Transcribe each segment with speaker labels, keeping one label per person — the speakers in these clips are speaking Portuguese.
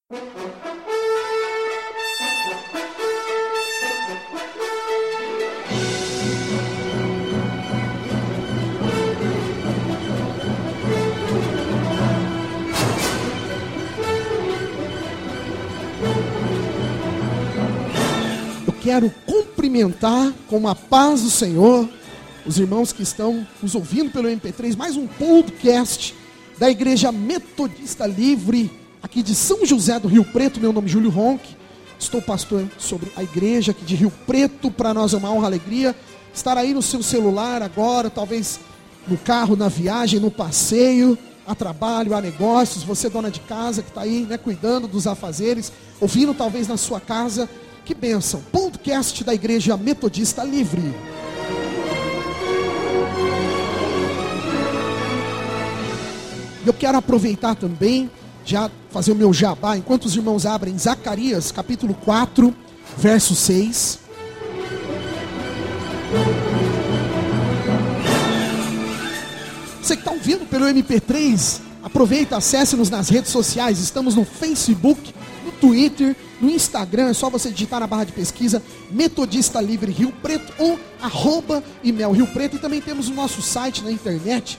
Speaker 1: Quero cumprimentar com a paz do Senhor os irmãos que estão nos ouvindo pelo MP3, mais um podcast da Igreja Metodista Livre, aqui de São José do Rio Preto. Meu nome é Júlio Ronque, estou pastor sobre a igreja aqui de Rio Preto. Para nós é uma honra, alegria estar aí no seu celular agora, talvez no carro, na viagem, no passeio, a trabalho, a negócios. Você, dona de casa, que está aí, cuidando dos afazeres, ouvindo talvez na sua casa. Que bênção, podcast da Igreja Metodista Livre. Eu quero aproveitar também, já fazer o meu jabá, enquanto os irmãos abrem Zacarias, capítulo 4, verso 6. Você que está ouvindo pelo MP3, aproveita, acesse-nos nas redes sociais. Estamos no Facebook, no Twitter, no Instagram. É só você digitar na barra de pesquisa Metodista Livre Rio Preto ou @imel Rio Preto. E também temos o nosso site na internet,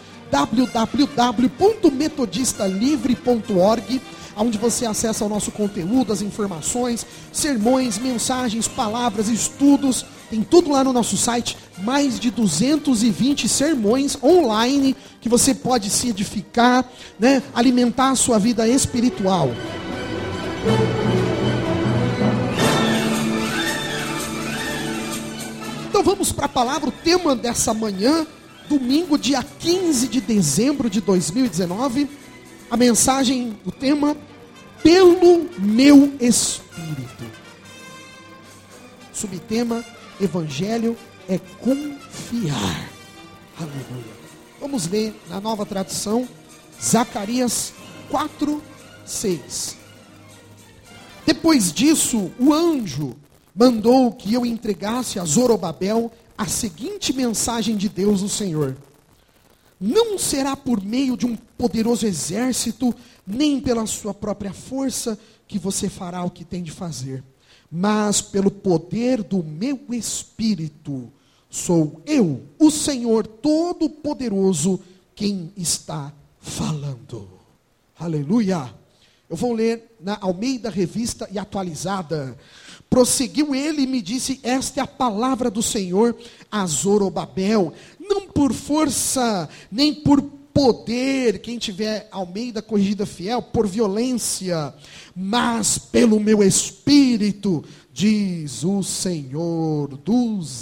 Speaker 1: www.metodistalivre.org, onde você acessa o nosso conteúdo, as informações, sermões, mensagens, palavras, estudos. Tem tudo lá no nosso site, mais de 220 sermões online que você pode se edificar, alimentar a sua vida espiritual. Então vamos para a palavra. O tema dessa manhã, domingo, dia 15 de dezembro de 2019. A mensagem, o tema: pelo meu Espírito. Subtema: Evangelho é confiar. Aleluia. Vamos ler na Nova Tradução, Zacarias 4, 6. Depois disso, o anjo mandou que eu entregasse a Zorobabel a seguinte mensagem de Deus, o Senhor: não será por meio de um poderoso exército, nem pela sua própria força, que você fará o que tem de fazer, mas pelo poder do meu Espírito. Sou eu, o Senhor Todo-Poderoso, quem está falando. Aleluia. Eu vou ler na Almeida Revista e Atualizada. Prosseguiu ele e me disse: esta é a palavra do Senhor a Zorobabel, não por força, nem por poder, quem tiver Almeida Corrigida Fiel, por violência, mas pelo meu Espírito, diz o Senhor dos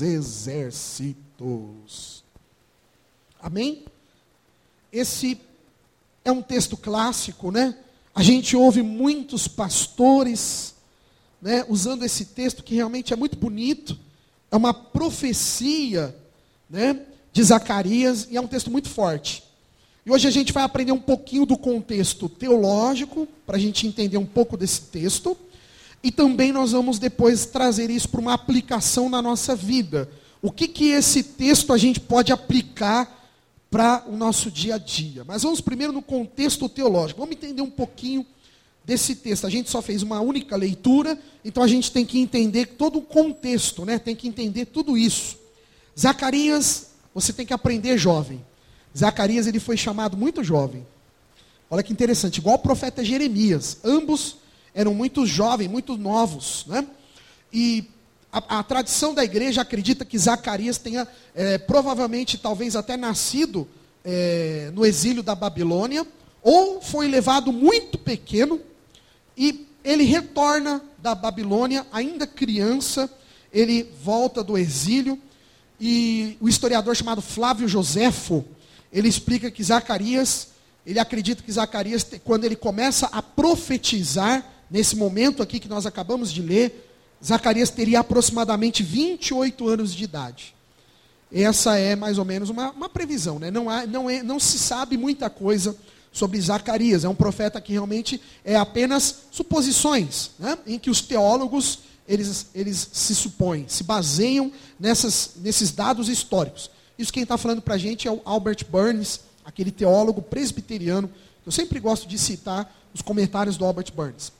Speaker 1: Exércitos. Amém? Esse é um texto clássico, A gente ouve muitos pastores usando esse texto, que realmente é muito bonito. É uma profecia de Zacarias, e é um texto muito forte. E hoje a gente vai aprender um pouquinho do contexto teológico, para a gente entender um pouco desse texto, e também nós vamos depois trazer isso para uma aplicação na nossa vida. O que esse texto a gente pode aplicar para o nosso dia a dia. Mas vamos primeiro no contexto teológico. Vamos entender um pouquinho desse texto. A gente só fez uma única leitura, então a gente tem que entender todo o contexto, tem que entender tudo isso. Zacarias, você tem que aprender jovem. Zacarias, ele foi chamado muito jovem. Olha que interessante, igual o profeta Jeremias. Ambos eram muito jovens, muito novos, E a tradição da igreja acredita que Zacarias tenha, provavelmente, talvez até nascido no exílio da Babilônia, ou foi levado muito pequeno, e ele retorna da Babilônia, ainda criança. Ele volta do exílio, e o historiador chamado Flávio Joséfo, ele explica que Zacarias, ele acredita que Zacarias, quando ele começa a profetizar, nesse momento aqui que nós acabamos de ler, Zacarias teria aproximadamente 28 anos de idade. Essa é mais ou menos uma previsão, não se sabe muita coisa sobre Zacarias. É um profeta que realmente é apenas suposições, em que os teólogos eles se supõem, se baseiam nesses dados históricos. Isso quem está falando para a gente é o Albert Burns, aquele teólogo presbiteriano. Eu sempre gosto de citar os comentários do Albert Burns.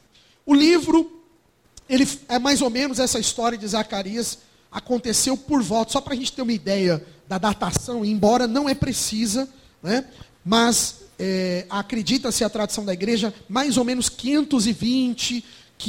Speaker 1: O livro, ele é mais ou menos essa história de Zacarias, aconteceu por volta, só para a gente ter uma ideia da datação, embora não é precisa, né? Mas acredita-se a tradição da igreja, mais ou menos 520,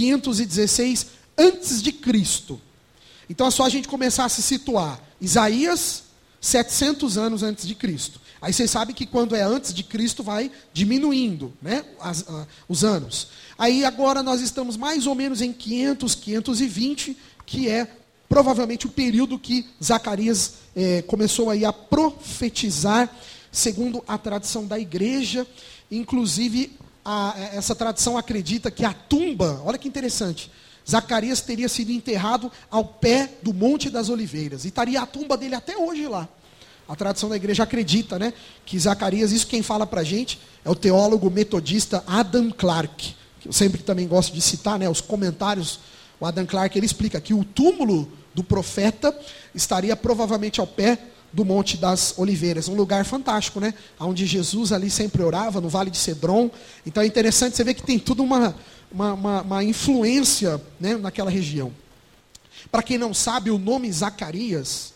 Speaker 1: 516 antes de Cristo. Então é só a gente começar a se situar. Isaías, 700 anos antes de Cristo. Aí vocês sabem que quando é antes de Cristo vai diminuindo, né, os anos. Aí agora nós estamos mais ou menos em 500, 520, que é provavelmente o período que Zacarias começou aí a profetizar, segundo a tradição da igreja. Inclusive, essa tradição acredita que a tumba, olha que interessante, Zacarias teria sido enterrado ao pé do Monte das Oliveiras. E estaria a tumba dele até hoje lá. A tradição da igreja acredita, né, que Zacarias, isso quem fala para a gente, é o teólogo metodista Adam Clarke. Que eu sempre também gosto de citar, né, os comentários. O Adam Clarke, ele explica que o túmulo do profeta estaria provavelmente ao pé do Monte das Oliveiras. Um lugar fantástico, né? Onde Jesus ali sempre orava, no Vale de Cedron. Então é interessante você ver que tem tudo uma influência, né, naquela região. Para quem não sabe, o nome Zacarias,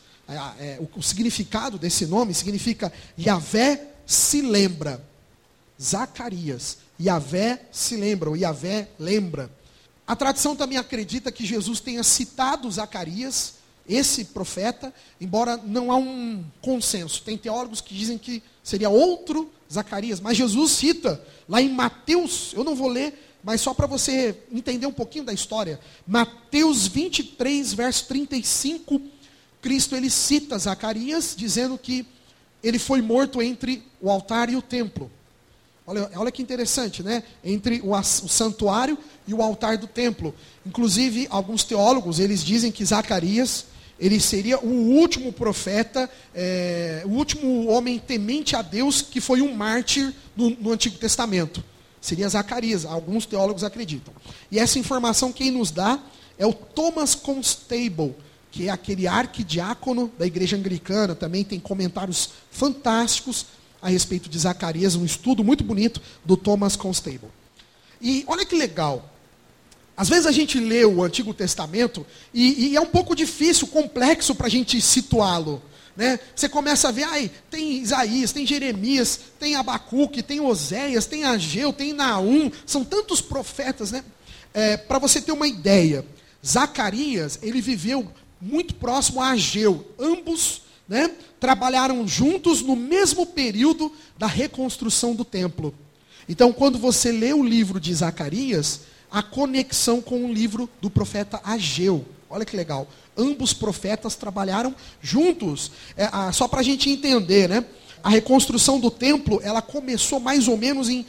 Speaker 1: o significado desse nome significa Yahvé se lembra. Zacarias, Yahvé se lembra, ou Yahvé lembra. A tradição também acredita que Jesus tenha citado Zacarias, esse profeta, embora não há um consenso. Tem teólogos que dizem que seria outro Zacarias, mas Jesus cita lá em Mateus, eu não vou ler, mas só para você entender um pouquinho da história. Mateus 23, verso 35, Cristo ele cita Zacarias, dizendo que ele foi morto entre o altar e o templo. Olha que interessante, né? Entre o santuário e o altar do templo. Inclusive, alguns teólogos, eles dizem que Zacarias, ele seria o último profeta, o último homem temente a Deus que foi um mártir no Antigo Testamento. Seria Zacarias, alguns teólogos acreditam. E essa informação quem nos dá é o Thomas Constable, que é aquele arquidiácono da igreja anglicana, também tem comentários fantásticos a respeito de Zacarias, um estudo muito bonito do Thomas Constable. E olha que legal, às vezes a gente lê o Antigo Testamento e é um pouco difícil, complexo para a gente situá-lo. Né? Você começa a ver, tem Isaías, tem Jeremias, tem Abacuque, tem Oséias, tem Ageu, tem Naum, são tantos profetas. Né? Para você ter uma ideia, Zacarias, ele viveu muito próximo a Ageu, ambos, né, trabalharam juntos no mesmo período da reconstrução do templo. Então, quando você lê o livro de Zacarias, a conexão com o livro do profeta Ageu. Olha que legal. Ambos profetas trabalharam juntos. Só para a gente entender, né? A reconstrução do templo, ela começou mais ou menos em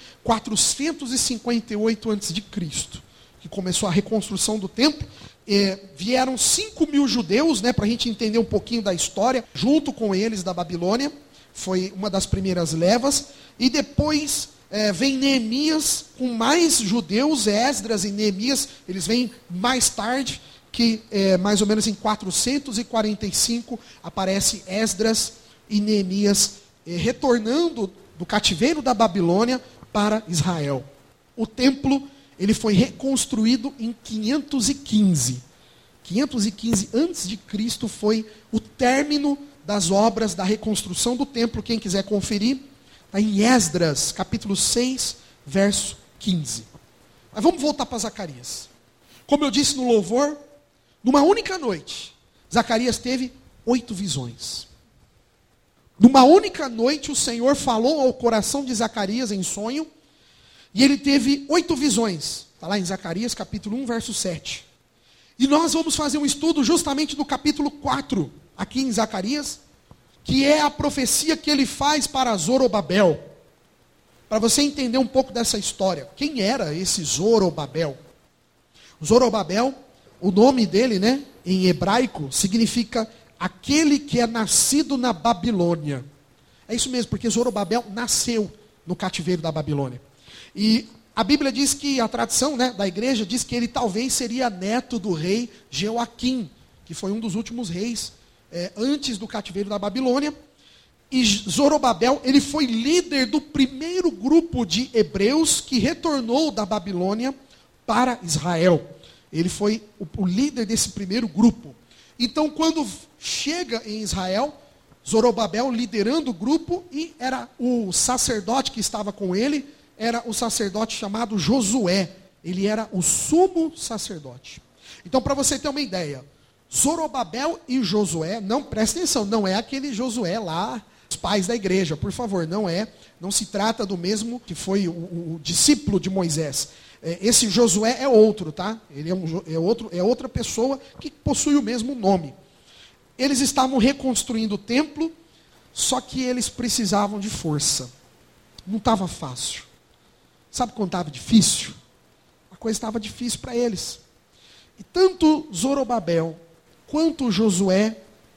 Speaker 1: 458 a.C., que começou a reconstrução do templo. Vieram 5.000 judeus, né, para a gente entender um pouquinho da história, junto com eles da Babilônia, foi uma das primeiras levas, e depois vem Neemias com mais judeus, Esdras e Neemias, eles vêm mais tarde, que mais ou menos em 445 aparece Esdras e Neemias retornando do cativeiro da Babilônia para Israel. O templo ele foi reconstruído em 515. 515 a.C. foi o término das obras da reconstrução do templo. Quem quiser conferir, está em Esdras, capítulo 6, verso 15. Mas vamos voltar para Zacarias. Como eu disse no louvor, numa única noite, Zacarias teve 8 visões. Numa única noite, o Senhor falou ao coração de Zacarias em sonho, e ele teve 8 visões. Está lá em Zacarias, capítulo 1, verso 7. E nós vamos fazer um estudo justamente do capítulo 4, aqui em Zacarias, que é a profecia que ele faz para Zorobabel. Para você entender um pouco dessa história. Quem era esse Zorobabel? Zorobabel, o nome dele, né, em hebraico, significa aquele que é nascido na Babilônia. É isso mesmo, porque Zorobabel nasceu no cativeiro da Babilônia. E a Bíblia diz que, a tradição, né, da igreja diz que ele talvez seria neto do rei Jeoaquim, que foi um dos últimos reis antes do cativeiro da Babilônia. E Zorobabel, ele foi líder do primeiro grupo de hebreus que retornou da Babilônia para Israel. Ele foi o líder desse primeiro grupo. Então, quando chega em Israel, Zorobabel liderando o grupo, e era o sacerdote que estava com ele, era o sacerdote chamado Josué. Ele era o sumo sacerdote. Então, para você ter uma ideia, Zorobabel e Josué, não, presta atenção, não é aquele Josué lá, os pais da igreja, por favor, não é. Não se trata do mesmo que foi o discípulo de Moisés. Esse Josué é outro, tá? Ele é outra pessoa que possui o mesmo nome. Eles estavam reconstruindo o templo, só que eles precisavam de força. Não estava fácil. Sabe quando estava difícil? A coisa estava difícil para eles. E tanto Zorobabel quanto Josué,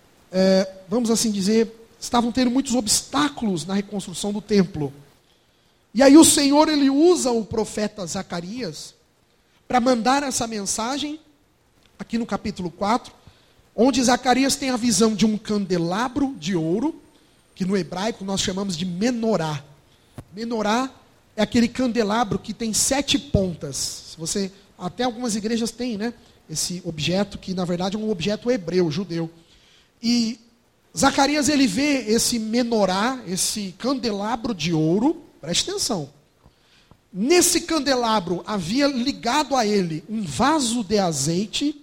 Speaker 1: vamos assim dizer, estavam tendo muitos obstáculos na reconstrução do templo. E aí o Senhor, ele usa o profeta Zacarias para mandar essa mensagem, aqui no capítulo 4, onde Zacarias tem a visão de um candelabro de ouro, que no hebraico nós chamamos de menorá. Menorá é aquele candelabro que tem 7 pontas. Até algumas igrejas têm, né? Esse objeto, que na verdade é um objeto hebreu, judeu. E Zacarias, ele vê esse menorá, esse candelabro de ouro, preste atenção. Nesse candelabro havia ligado a ele um vaso de azeite,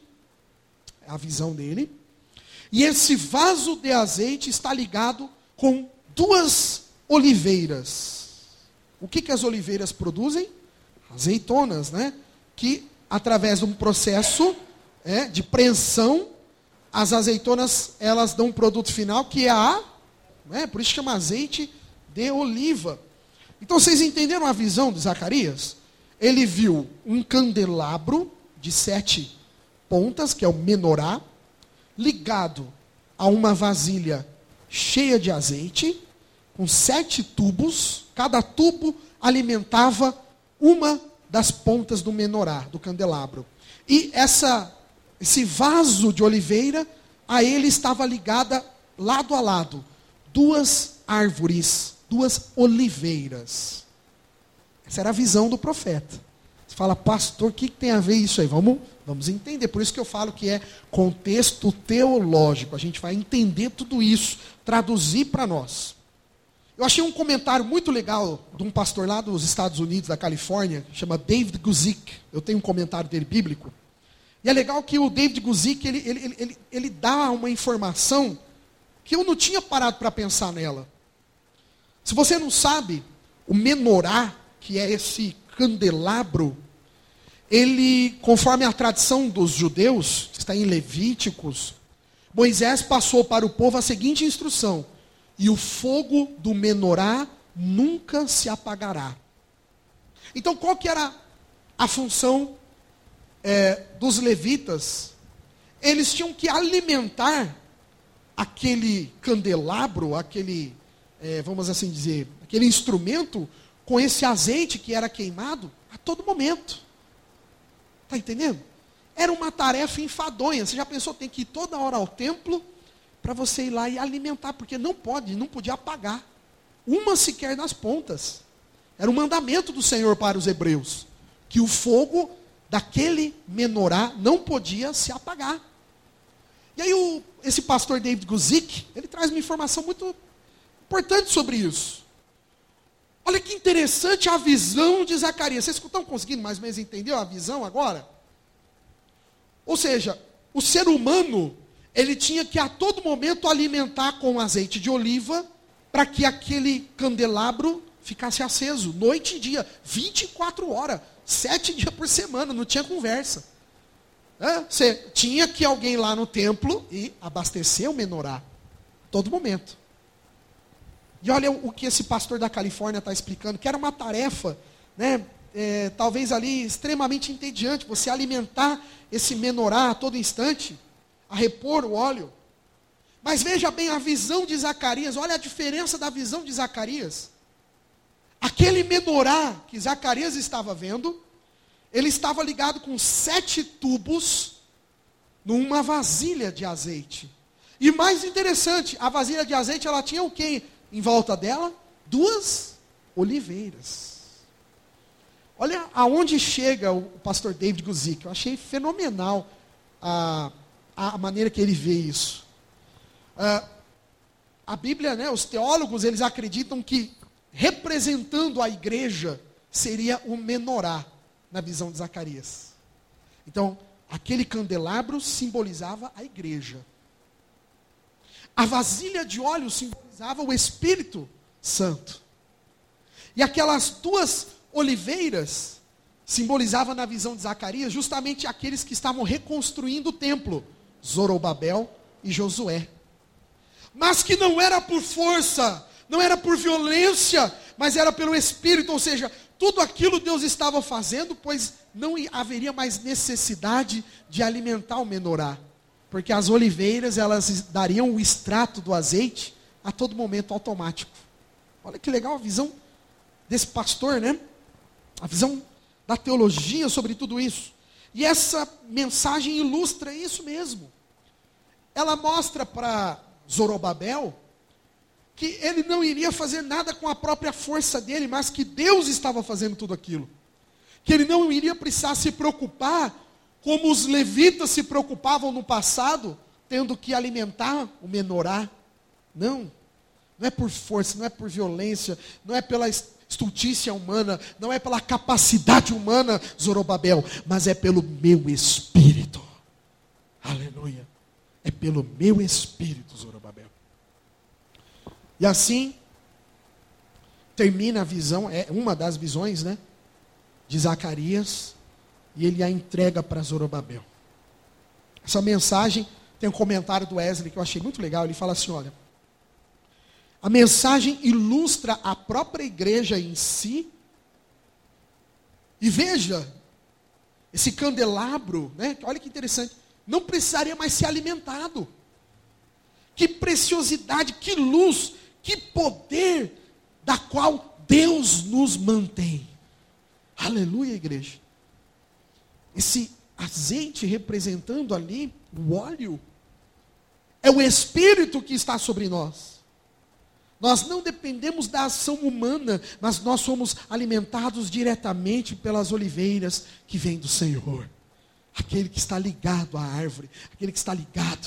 Speaker 1: é a visão dele, e esse vaso de azeite está ligado com 2 oliveiras. O que as oliveiras produzem? Azeitonas, né? Que através de um processo de prensa, as azeitonas, elas dão um produto final que é por isso chama azeite de oliva. Então vocês entenderam a visão de Zacarias? Ele viu um candelabro de 7 pontas, que é o menorá, ligado a uma vasilha cheia de azeite, com 7 tubos, cada tubo alimentava uma das pontas do menorá, do candelabro. E esse vaso de oliveira, a ele estava ligada, lado a lado, 2 árvores, 2 oliveiras. Essa era a visão do profeta. Você fala, pastor, o que tem a ver isso aí? Vamos entender. Por isso que eu falo que é contexto teológico. A gente vai entender tudo isso, traduzir para nós. Eu achei um comentário muito legal de um pastor lá dos Estados Unidos, da Califórnia, que chama David Guzik. Eu tenho um comentário dele bíblico. E é legal que o David Guzik, ele dá uma informação que eu não tinha parado para pensar nela. Se você não sabe, o menorá, que é esse candelabro, ele, conforme a tradição dos judeus, está em Levíticos, Moisés passou para o povo a seguinte instrução: e o fogo do menorá nunca se apagará. Então, qual que era a função dos levitas? Eles tinham que alimentar aquele candelabro, aquele, vamos assim dizer, aquele instrumento com esse azeite que era queimado a todo momento. Está entendendo? Era uma tarefa enfadonha. Você já pensou, tem que ir toda hora ao templo para você ir lá e alimentar, porque não podia apagar uma sequer das pontas. Era um mandamento do Senhor para os hebreus, que o fogo daquele menorá não podia se apagar. E aí esse pastor David Guzik, ele traz uma informação muito importante sobre isso. Olha que interessante a visão de Zacarias. Vocês estão conseguindo mais ou menos entender a visão agora? Ou seja, o ser humano, ele tinha que a todo momento alimentar com azeite de oliva para que aquele candelabro ficasse aceso, noite e dia, 24 horas, 7 dias por semana, não tinha conversa. Você tinha que alguém lá no templo e abastecer o menorá, todo momento. E olha o que esse pastor da Califórnia está explicando, que era uma tarefa, né, talvez ali extremamente entediante, você alimentar esse menorá a todo instante, a repor o óleo. Mas veja bem a visão de Zacarias, olha a diferença da visão de Zacarias. Aquele menorá que Zacarias estava vendo, ele estava ligado com 7 tubos numa vasilha de azeite. E mais interessante, a vasilha de azeite, ela tinha o quê em volta dela? 2 oliveiras. Olha aonde chega o pastor David Guzik. Eu achei fenomenal a maneira que ele vê isso. A Bíblia, né, os teólogos, eles acreditam que representando a igreja seria o menorá na visão de Zacarias. Então, aquele candelabro simbolizava a igreja. A vasilha de óleo simbolizava o Espírito Santo. E aquelas duas oliveiras simbolizavam na visão de Zacarias justamente aqueles que estavam reconstruindo o templo, Zorobabel e Josué. Mas que não era por força, não era por violência, mas era pelo Espírito, ou seja, tudo aquilo Deus estava fazendo, pois não haveria mais necessidade de alimentar o menorá. Porque as oliveiras, elas dariam o extrato do azeite a todo momento automático. Olha que legal a visão desse pastor, né? A visão da teologia sobre tudo isso. E essa mensagem ilustra isso mesmo. Ela mostra para Zorobabel que ele não iria fazer nada com a própria força dele, mas que Deus estava fazendo tudo aquilo. Que ele não iria precisar se preocupar como os levitas se preocupavam no passado, tendo que alimentar o menorá. Não é por força, não é por violência, não é pela estultícia humana, não é pela capacidade humana, Zorobabel, mas é pelo meu Espírito. Aleluia. É pelo meu Espírito, Zorobabel. E assim, termina a visão, é uma das visões, né, de Zacarias, e ele a entrega para Zorobabel. Essa mensagem, tem um comentário do Wesley que eu achei muito legal, ele fala assim, olha, a mensagem ilustra a própria igreja em si, e veja, esse candelabro, né, olha que interessante, não precisaria mais ser alimentado. Que preciosidade, que luz, que poder, da qual Deus nos mantém. Aleluia, igreja. Esse azeite representando ali o óleo, é o Espírito que está sobre nós. Nós não dependemos da ação humana, mas nós somos alimentados diretamente pelas oliveiras que vêm do Senhor. Aquele que está ligado à árvore, aquele que está ligado.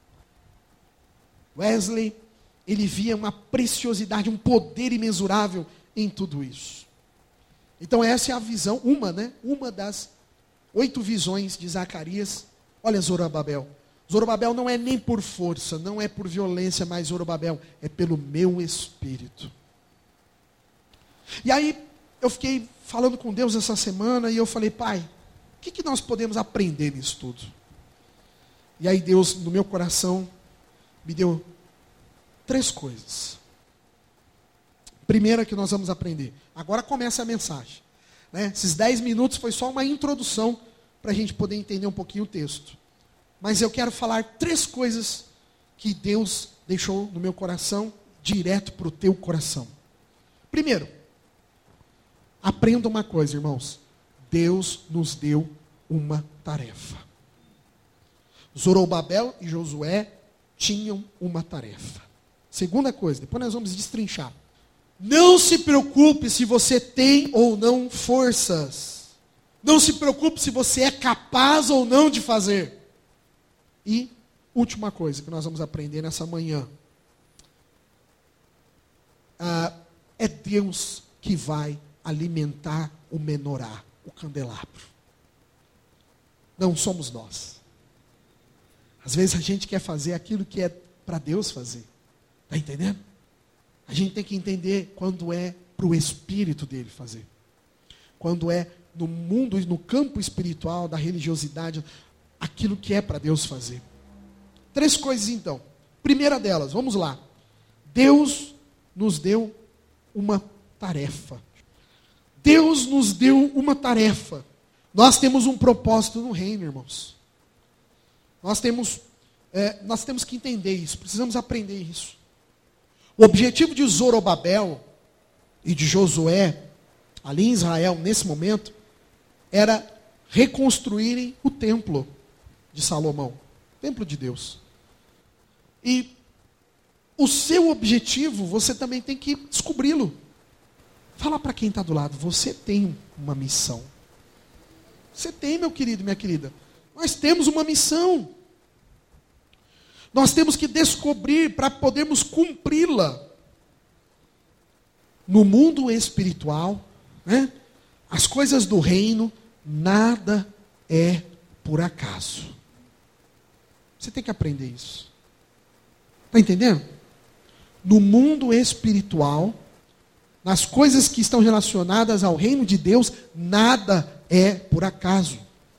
Speaker 1: Wesley, ele via uma preciosidade, um poder imensurável em tudo isso. Então essa é a visão, uma das 8 visões de Zacarias. Olha Zorobabel. Zorobabel não é nem por força, não é por violência, mas Zorobabel é pelo meu Espírito. E aí eu fiquei falando com Deus essa semana e eu falei, Pai, o que nós podemos aprender nisso tudo? E aí Deus, no meu coração, me deu 3 coisas. Primeira que nós vamos aprender. Agora começa a mensagem. Né? Esses 10 minutos foi só uma introdução para a gente poder entender um pouquinho o texto. Mas eu quero falar 3 coisas que Deus deixou no meu coração, direto para o teu coração. Primeiro, aprenda uma coisa, irmãos. Deus nos deu uma tarefa. Zorobabel e Josué tinham uma tarefa. Segunda coisa, depois nós vamos destrinchar. Não se preocupe se você tem ou não forças. Não se preocupe se você é capaz ou não de fazer. E, última coisa que nós vamos aprender nessa manhã. É Deus que vai alimentar o menorá, o candelabro. Não somos nós. Às vezes a gente quer fazer aquilo que é para Deus fazer. Está entendendo? A gente tem que entender quando é para o Espírito dele fazer. Quando é no mundo e no campo espiritual da religiosidade, aquilo que é para Deus fazer. 3 coisas então. Primeira delas, vamos lá. Deus nos deu uma tarefa. Deus nos deu uma tarefa. Nós temos um propósito no reino, irmãos. Nós temos que entender isso, precisamos aprender isso. O objetivo de Zorobabel e de Josué, ali em Israel, nesse momento, era reconstruírem o templo de Salomão, o templo de Deus. E o seu objetivo, você também tem que descobri-lo. Fala para quem está do lado, você tem uma missão. Você tem, meu querido e minha querida. Nós temos uma missão. Nós temos que descobrir para podermos cumpri-la. No mundo espiritual, né, as coisas do reino, nada é por acaso. Você tem que aprender isso. Está entendendo? No mundo espiritual, nas coisas que estão relacionadas ao reino de Deus, nada é por acaso.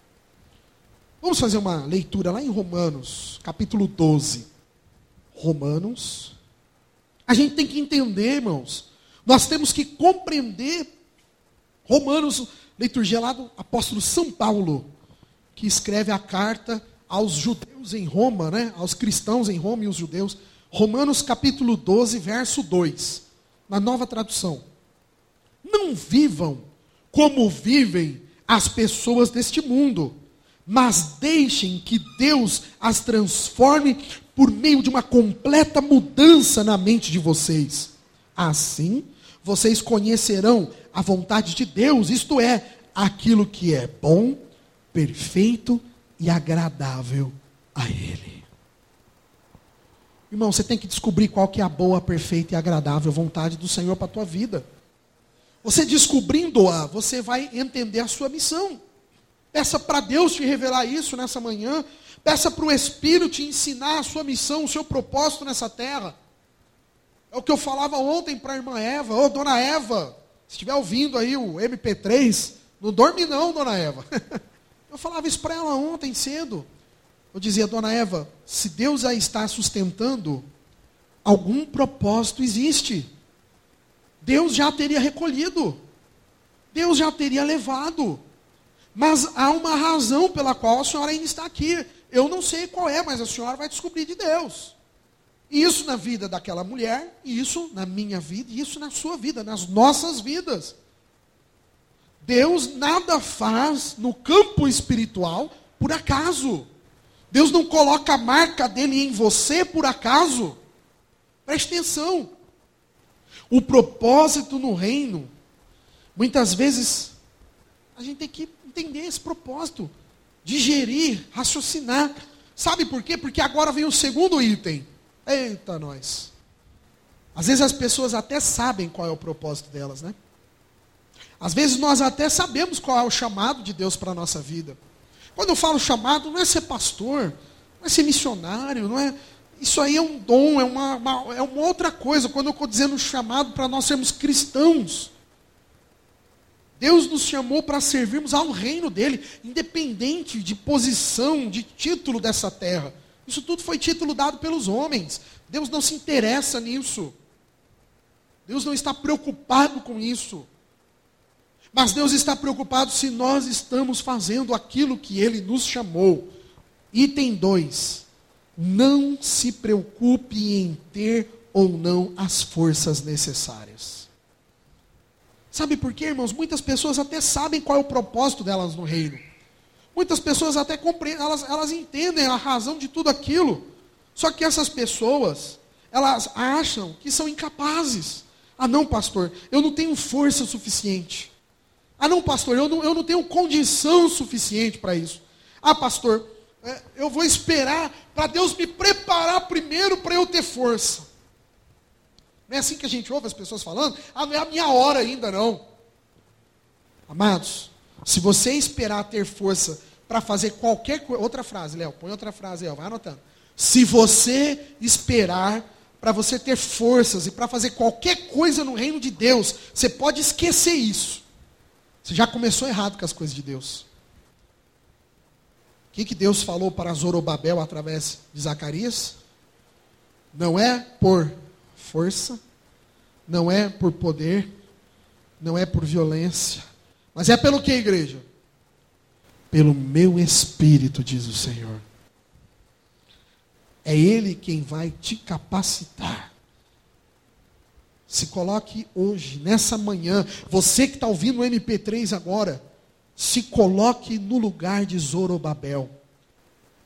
Speaker 1: Vamos fazer uma leitura lá em Romanos, capítulo 12. Romanos. A gente tem que entender, irmãos. Nós temos que compreender Romanos, liturgia lá do apóstolo São Paulo, que escreve a carta aos judeus em Roma, né? Aos cristãos em Roma e os judeus. Romanos capítulo 12, verso 2, na nova tradução. Não vivam como vivem as pessoas deste mundo, mas deixem que Deus as transforme por meio de uma completa mudança na mente de vocês. Assim, vocês conhecerão a vontade de Deus, isto é, aquilo que é bom, perfeito e agradável a Ele. Irmão, você tem que descobrir qual que é a boa, perfeita e agradável vontade do Senhor para a tua vida. Você descobrindo-a, você vai entender a sua missão. Peça para Deus te revelar isso nessa manhã. Peça para o Espírito te ensinar a sua missão, o seu propósito nessa terra. É o que eu falava ontem para a irmã Eva. Ô, dona Eva, se estiver ouvindo aí o MP3, não dorme não, dona Eva. Eu falava isso para ela ontem cedo. Eu dizia, dona Eva, se Deus a está sustentando, algum propósito existe. Deus já teria recolhido. Deus já teria levado. Mas há uma razão pela qual a senhora ainda está aqui. Eu não sei qual é, mas a senhora vai descobrir de Deus. E isso na vida daquela mulher, e isso na minha vida, e isso na sua vida, nas nossas vidas. Deus nada faz no campo espiritual por acaso. Deus não coloca a marca dele em você por acaso. Preste atenção. O propósito no reino, muitas vezes, a gente tem que entender esse propósito. Digerir, raciocinar. Sabe por quê? Porque agora vem o segundo item. Eita, nós. Às vezes as pessoas até sabem qual é o propósito delas, né? Às vezes nós até sabemos qual é o chamado de Deus para a nossa vida. Quando eu falo chamado, não é ser pastor, não é ser missionário, não é... Isso aí é um dom, é uma outra coisa. Quando eu estou dizendo chamado para nós sermos cristãos. Deus nos chamou para servirmos ao reino dele, independente de posição, de título dessa terra. Isso tudo foi título dado pelos homens. Deus não se interessa nisso. Deus não está preocupado com isso. Mas Deus está preocupado se nós estamos fazendo aquilo que Ele nos chamou. Item 2. Não se preocupe em ter ou não as forças necessárias. Sabe por quê, irmãos? Muitas pessoas até sabem qual é o propósito delas no reino. Muitas pessoas até compreendem, elas entendem a razão de tudo aquilo. Só que essas pessoas, elas acham que são incapazes. Ah não, pastor, eu não tenho força suficiente. Ah não, pastor, eu não tenho condição suficiente para isso. Ah, pastor, eu vou esperar para Deus me preparar primeiro para eu ter força. Não é assim que a gente ouve as pessoas falando? Ah, não é a minha hora ainda não. Amados, se você esperar ter força para fazer qualquer coisa... Outra frase, Léo, põe outra frase, Léo, vai anotando. Se você esperar para você ter forças e para fazer qualquer coisa no reino de Deus, você pode esquecer isso. Você já começou errado com as coisas de Deus. O que Deus falou para Zorobabel através de Zacarias? Não é por força, não é por poder, não é por violência, mas é pelo que, igreja? Pelo meu Espírito, diz o Senhor. É Ele quem vai te capacitar. Se coloque hoje, nessa manhã, você que está ouvindo o MP3 agora, se coloque no lugar de Zorobabel. É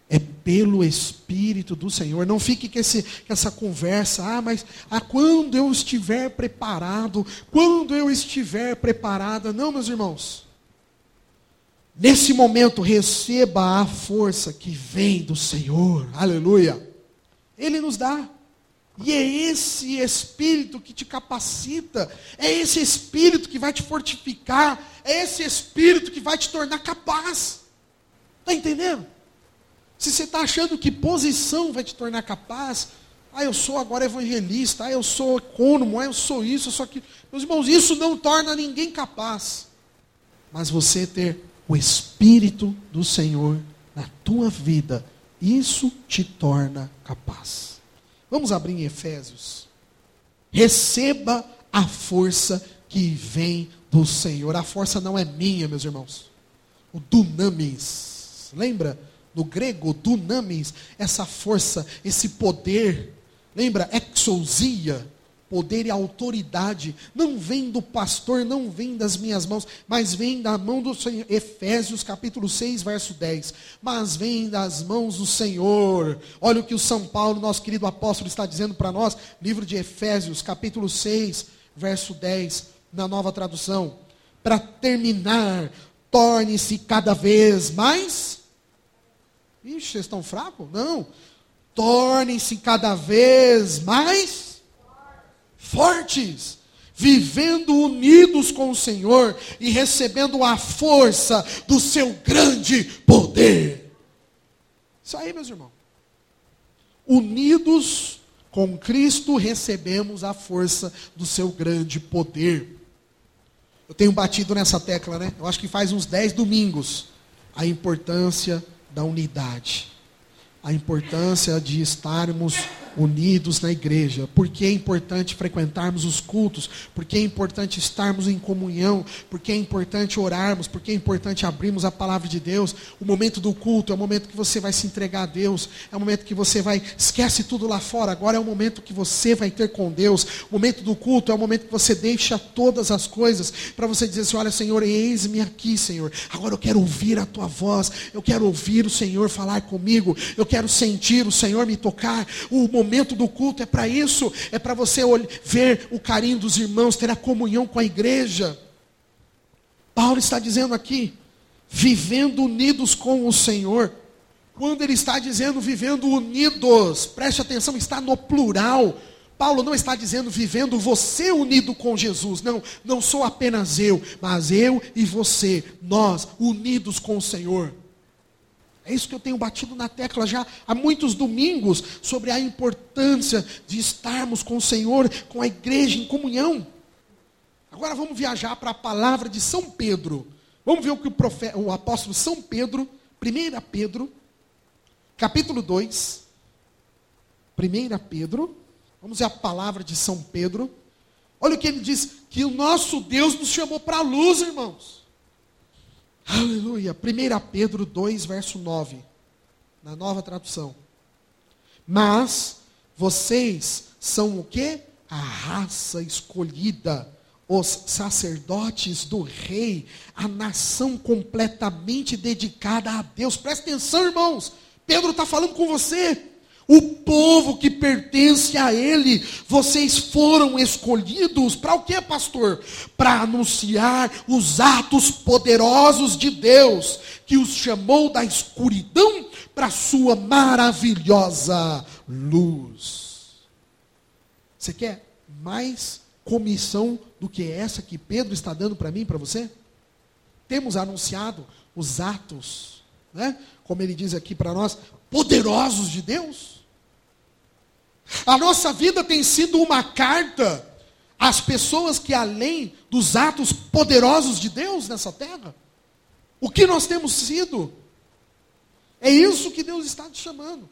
Speaker 1: pelo Espírito do Senhor. Não fique com essa conversa, mas quando eu estiver preparado, quando eu estiver preparada. Não, meus irmãos. Nesse momento, receba a força que vem do Senhor. Aleluia. Ele nos dá. E é esse Espírito que te capacita. É esse Espírito que vai te fortificar. É esse Espírito que vai te tornar capaz. Está entendendo? Se você está achando que posição vai te tornar capaz, eu sou agora evangelista, eu sou econômico, eu sou isso, eu sou aquilo. Meus irmãos, isso não torna ninguém capaz. Mas você ter o Espírito do Senhor na tua vida, isso te torna capaz. Vamos abrir em Efésios. Receba a força que vem do Senhor. A força não é minha, meus irmãos. O dunamis. Lembra? No grego, dunamis, essa força, esse poder. Lembra? Exousia. Poder e autoridade. Não vem do pastor, não vem das minhas mãos, mas vem da mão do Senhor. Efésios capítulo 6, verso 10. Mas vem das mãos do Senhor. Olha o que o São Paulo, nosso querido apóstolo, está dizendo para nós. Livro de Efésios, capítulo 6, verso 10, na Nova Tradução. Para terminar, torne-se cada vez mais... Ixi, vocês estão fracos? Não. Tornem-se cada vez mais fortes, vivendo unidos com o Senhor e recebendo a força do seu grande poder. Isso aí, meus irmãos. Unidos com Cristo, recebemos a força do seu grande poder. Eu tenho batido nessa tecla, né? Eu acho que faz uns 10 domingos. A importância da unidade. A importância de estarmos unidos na igreja. Por que é importante frequentarmos os cultos? Por que é importante estarmos em comunhão? Por que é importante orarmos? Por que é importante abrirmos a palavra de Deus? O momento do culto é o momento que você vai se entregar a Deus. É o momento que você vai... Esquece tudo lá fora. Agora é o momento que você vai ter com Deus. O momento do culto é o momento que você deixa todas as coisas para você dizer assim, olha, Senhor, eis-me aqui, Senhor. Agora eu quero ouvir a Tua voz. Eu quero ouvir o Senhor falar comigo. Eu quero sentir o Senhor me tocar. O momento do culto é para isso. É para você ver o carinho dos irmãos, ter a comunhão com a igreja. Paulo está dizendo aqui, vivendo unidos com o Senhor. Quando ele está dizendo vivendo unidos, preste atenção, está no plural. Paulo não está dizendo vivendo você unido com Jesus. Não, não sou apenas eu, mas eu e você, nós unidos com o Senhor. É isso que eu tenho batido na tecla já há muitos domingos, sobre a importância de estarmos com o Senhor, com a igreja em comunhão. Agora vamos viajar para a palavra de São Pedro. Vamos ver o que o apóstolo São Pedro, 1 Pedro, capítulo 2, 1 Pedro, vamos ver a palavra de São Pedro. Olha o que ele diz, que o nosso Deus nos chamou para a luz, irmãos. Aleluia. 1 Pedro 2, verso 9. Na Nova Tradução. Mas vocês são o quê? A raça escolhida, os sacerdotes do rei, a nação completamente dedicada a Deus. Presta atenção, irmãos. Pedro está falando com você. O povo que pertence a Ele, vocês foram escolhidos para o quê, pastor? Para anunciar os atos poderosos de Deus, que os chamou da escuridão para a sua maravilhosa luz. Você quer mais comissão do que essa que Pedro está dando para mim e para você? Temos anunciado os atos, né? Como ele diz aqui para nós, poderosos de Deus. A nossa vida tem sido uma carta às pessoas que além dos atos poderosos de Deus nessa terra. O que nós temos sido? É isso que Deus está te chamando.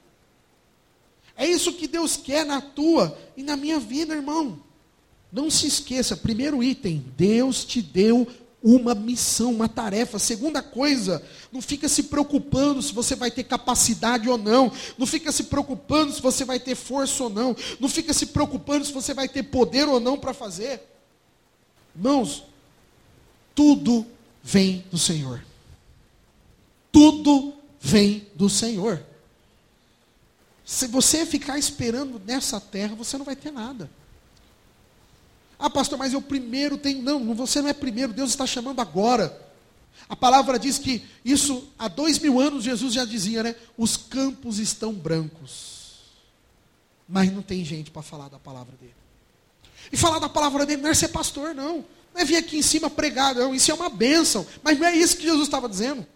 Speaker 1: É isso que Deus quer na tua e na minha vida, irmão. Não se esqueça, primeiro item, Deus te deu uma missão, uma tarefa. Segunda coisa, não fica se preocupando se você vai ter capacidade ou não. Não fica se preocupando se você vai ter força ou não. Não fica se preocupando se você vai ter poder ou não para fazer. Irmãos, tudo vem do Senhor. Tudo vem do Senhor. Se você ficar esperando nessa terra, você não vai ter nada. Ah, pastor, mas eu primeiro tenho... Não, você não é primeiro, Deus está chamando agora. A palavra diz que isso, há 2000 anos, Jesus já dizia, né? Os campos estão brancos. Mas não tem gente para falar da palavra dele. E falar da palavra dele não é ser pastor, não. Não é vir aqui em cima pregar, não. Isso é uma bênção. Mas não é isso que Jesus estava dizendo.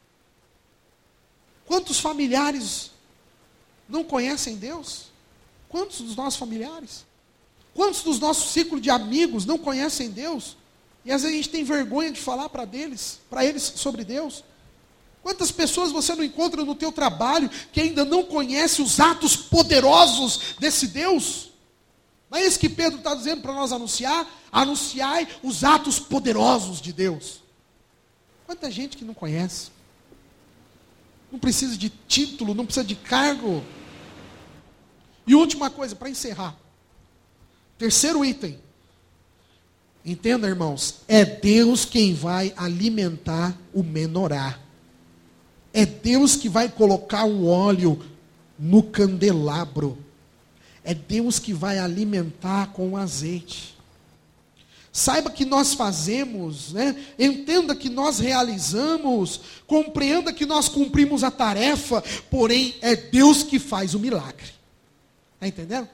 Speaker 1: Quantos familiares não conhecem Deus? Quantos dos nossos familiares? Quantos dos nossos ciclos de amigos não conhecem Deus? E às vezes a gente tem vergonha de falar para eles sobre Deus. Quantas pessoas você não encontra no teu trabalho que ainda não conhece os atos poderosos desse Deus? Não é isso que Pedro está dizendo para nós anunciar? Anunciai os atos poderosos de Deus. Quanta gente que não conhece. Não precisa de título, não precisa de cargo. E última coisa, para encerrar. Terceiro item. Entenda, irmãos, é Deus quem vai alimentar o menorá. É Deus que vai colocar o óleo no candelabro. É Deus que vai alimentar com o azeite. Saiba que nós fazemos, né? Entenda que nós realizamos, compreenda que nós cumprimos a tarefa, porém é Deus que faz o milagre. Está entendendo?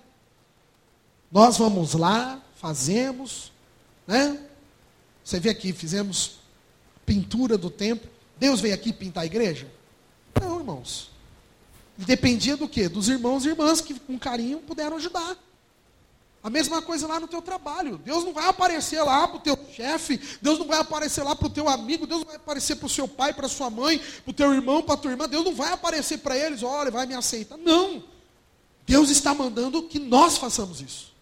Speaker 1: Nós vamos lá, fazemos, né? Você vê aqui, fizemos pintura do templo. Deus veio aqui pintar a igreja? Não, irmãos. Dependia do quê? Dos irmãos e irmãs que com carinho puderam ajudar. A mesma coisa lá no teu trabalho. Deus não vai aparecer lá para o teu chefe, Deus não vai aparecer lá para o teu amigo, Deus não vai aparecer para o seu pai, para a sua mãe, para o teu irmão, para a tua irmã. Deus não vai aparecer para eles, olha, vai me aceitar. Não. Deus está mandando que nós façamos isso.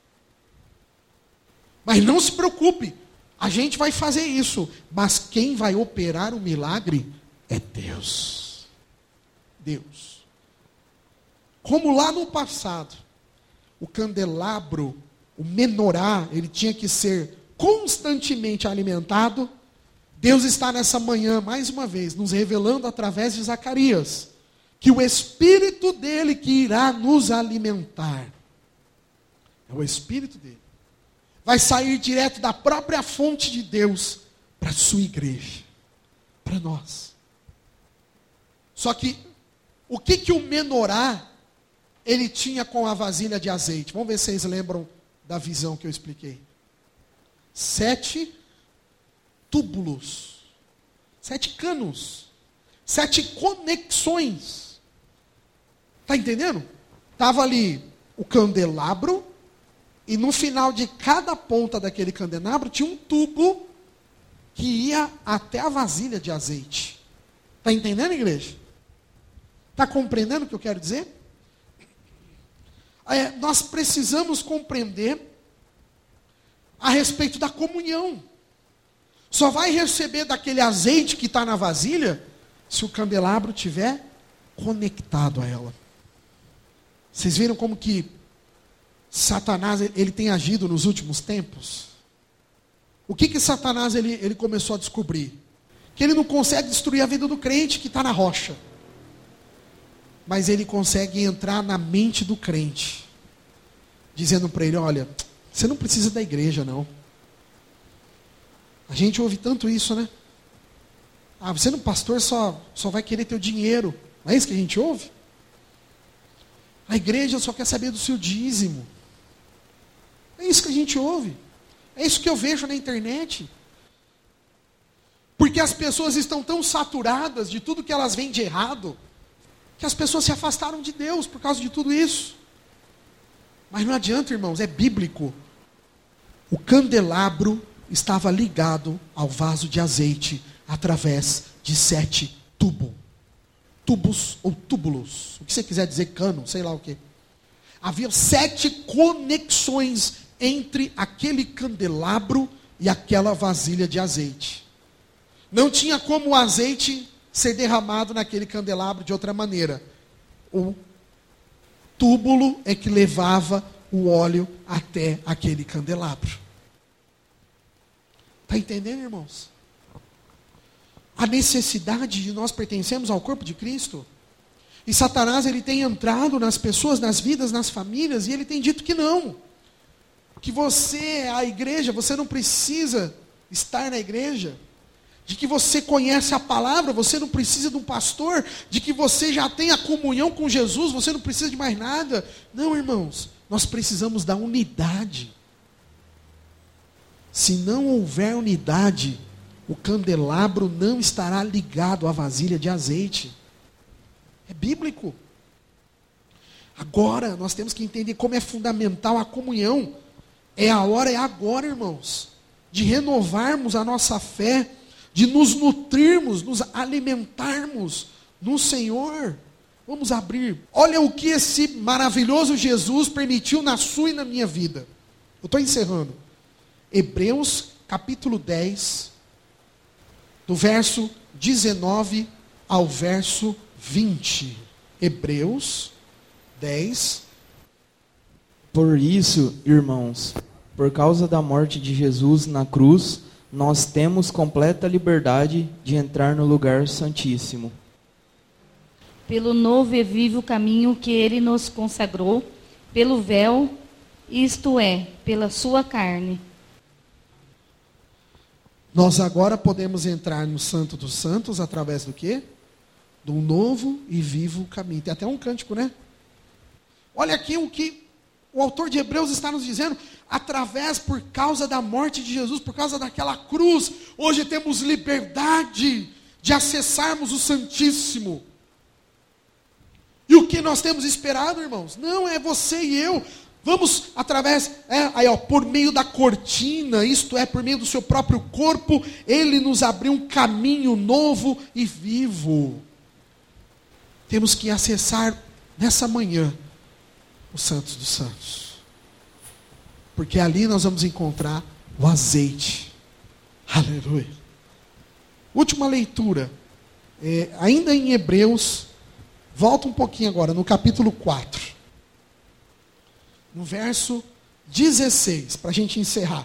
Speaker 1: Mas não se preocupe, a gente vai fazer isso, mas quem vai operar o milagre é Deus. Deus. Como lá no passado, o candelabro, o menorá, ele tinha que ser constantemente alimentado, Deus está nessa manhã, mais uma vez, nos revelando através de Zacarias, que o Espírito dele que irá nos alimentar. É o Espírito dele. Vai sair direto da própria fonte de Deus para a sua igreja, para nós. Só que, o que o menorá, ele tinha com a vasilha de azeite? Vamos ver se vocês lembram da visão que eu expliquei. 7 túbulos, 7 canos, 7 conexões. Está entendendo? Estava ali o candelabro, e no final de cada ponta daquele candelabro tinha um tubo que ia até a vasilha de azeite. Está entendendo, igreja? Está compreendendo o que eu quero dizer? Nós precisamos compreender a respeito da comunhão. Só vai receber daquele azeite que está na vasilha se o candelabro estiver conectado a ela. Vocês viram como que Satanás ele tem agido nos últimos tempos? O que Satanás ele começou a descobrir? Que ele não consegue destruir a vida do crente que está na rocha. Mas ele consegue entrar na mente do crente, dizendo para ele, olha, você não precisa da igreja não. A gente ouve tanto isso, né? Ah, você não, pastor, só vai querer teu dinheiro. Não é isso que a gente ouve? A igreja só quer saber do seu dízimo. É isso que a gente ouve. É isso que eu vejo na internet. Porque as pessoas estão tão saturadas de tudo que elas veem de errado, que as pessoas se afastaram de Deus por causa de tudo isso. Mas não adianta, irmãos, é bíblico. O candelabro estava ligado ao vaso de azeite através de 7 tubos ou túbulos. O que você quiser dizer, cano, sei lá o que. Havia 7 conexões entre aquele candelabro e aquela vasilha de azeite. Não tinha como o azeite ser derramado naquele candelabro de outra maneira. O túbulo é que levava o óleo até aquele candelabro. Está entendendo, irmãos? A necessidade de nós pertencermos ao corpo de Cristo. E Satanás, ele tem entrado nas pessoas, nas vidas, nas famílias, e ele tem dito que não. Que você, a igreja, você não precisa estar na igreja. De que você conhece a palavra, você não precisa de um pastor. De que você já tem a comunhão com Jesus, você não precisa de mais nada. Não, irmãos, nós precisamos da unidade. Se não houver unidade, o candelabro não estará ligado à vasilha de azeite. É bíblico. Agora, nós temos que entender como é fundamental a comunhão. É a hora, é agora, irmãos, de renovarmos a nossa fé, de nos nutrirmos, nos alimentarmos no Senhor. Vamos abrir. Olha o que esse maravilhoso Jesus permitiu na sua e na minha vida. Eu estou encerrando. Hebreus capítulo 10, do verso 19 ao verso 20. Hebreus 10.
Speaker 2: Por isso, irmãos, por causa da morte de Jesus na cruz, nós temos completa liberdade de entrar no lugar santíssimo.
Speaker 3: Pelo novo e vivo caminho que ele nos consagrou, pelo véu, isto é, pela sua carne.
Speaker 1: Nós agora podemos entrar no Santo dos Santos através do quê? Do novo e vivo caminho. Tem até um cântico, né? Olha aqui o que o autor de Hebreus está nos dizendo. Através, por causa da morte de Jesus, por causa daquela cruz, hoje temos liberdade de acessarmos o Santíssimo. E o que nós temos esperado, irmãos? Não é você e eu. Vamos através, por meio da cortina, isto é, por meio do seu próprio corpo, ele nos abriu um caminho novo e vivo. Temos que acessar nessa manhã o Santos dos Santos. Porque ali nós vamos encontrar o azeite. Aleluia. Última leitura. Ainda em Hebreus, volta um pouquinho agora, no capítulo 4. No verso 16, para a gente encerrar.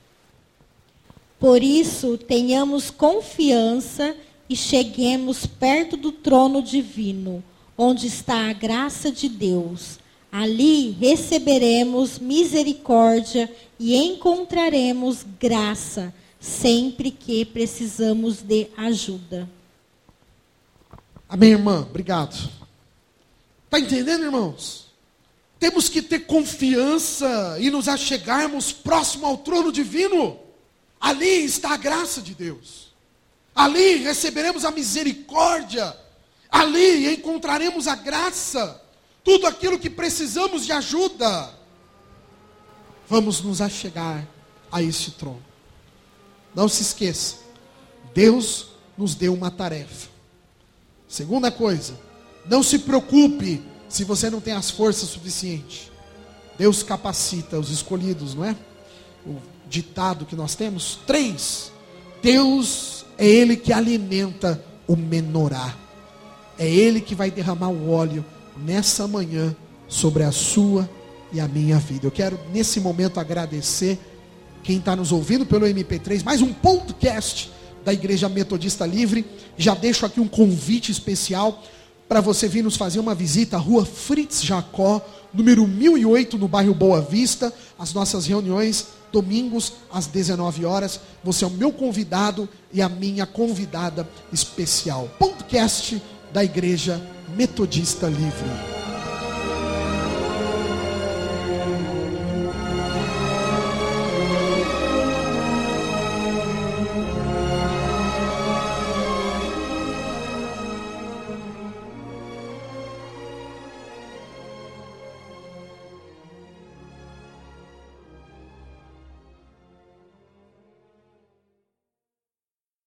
Speaker 4: Por isso, tenhamos confiança e cheguemos perto do trono divino, onde está a graça de Deus. Ali receberemos misericórdia e encontraremos graça, sempre que precisamos de ajuda.
Speaker 1: Amém, irmã? Obrigado. Está entendendo, irmãos? Temos que ter confiança e nos achegarmos próximo ao trono divino. Ali está a graça de Deus. Ali receberemos a misericórdia. Ali encontraremos a graça. Tudo aquilo que precisamos de ajuda. Vamos nos achegar a este trono. Não se esqueça. Deus nos deu uma tarefa. Segunda coisa. Não se preocupe se você não tem as forças suficientes. Deus capacita os escolhidos, não é? O ditado que nós temos. 3. Deus é Ele que alimenta o menorá. É Ele que vai derramar o óleo nessa manhã sobre a sua e a minha vida. Eu quero nesse momento agradecer quem está nos ouvindo pelo MP3, mais um podcast da Igreja Metodista Livre. Já deixo aqui um convite especial para você vir nos fazer uma visita à rua Fritz Jacó, número 1008, no bairro Boa Vista. As nossas reuniões, domingos, às 19 horas. Você é o meu convidado e a minha convidada especial. Podcast da Igreja Metodista Livre.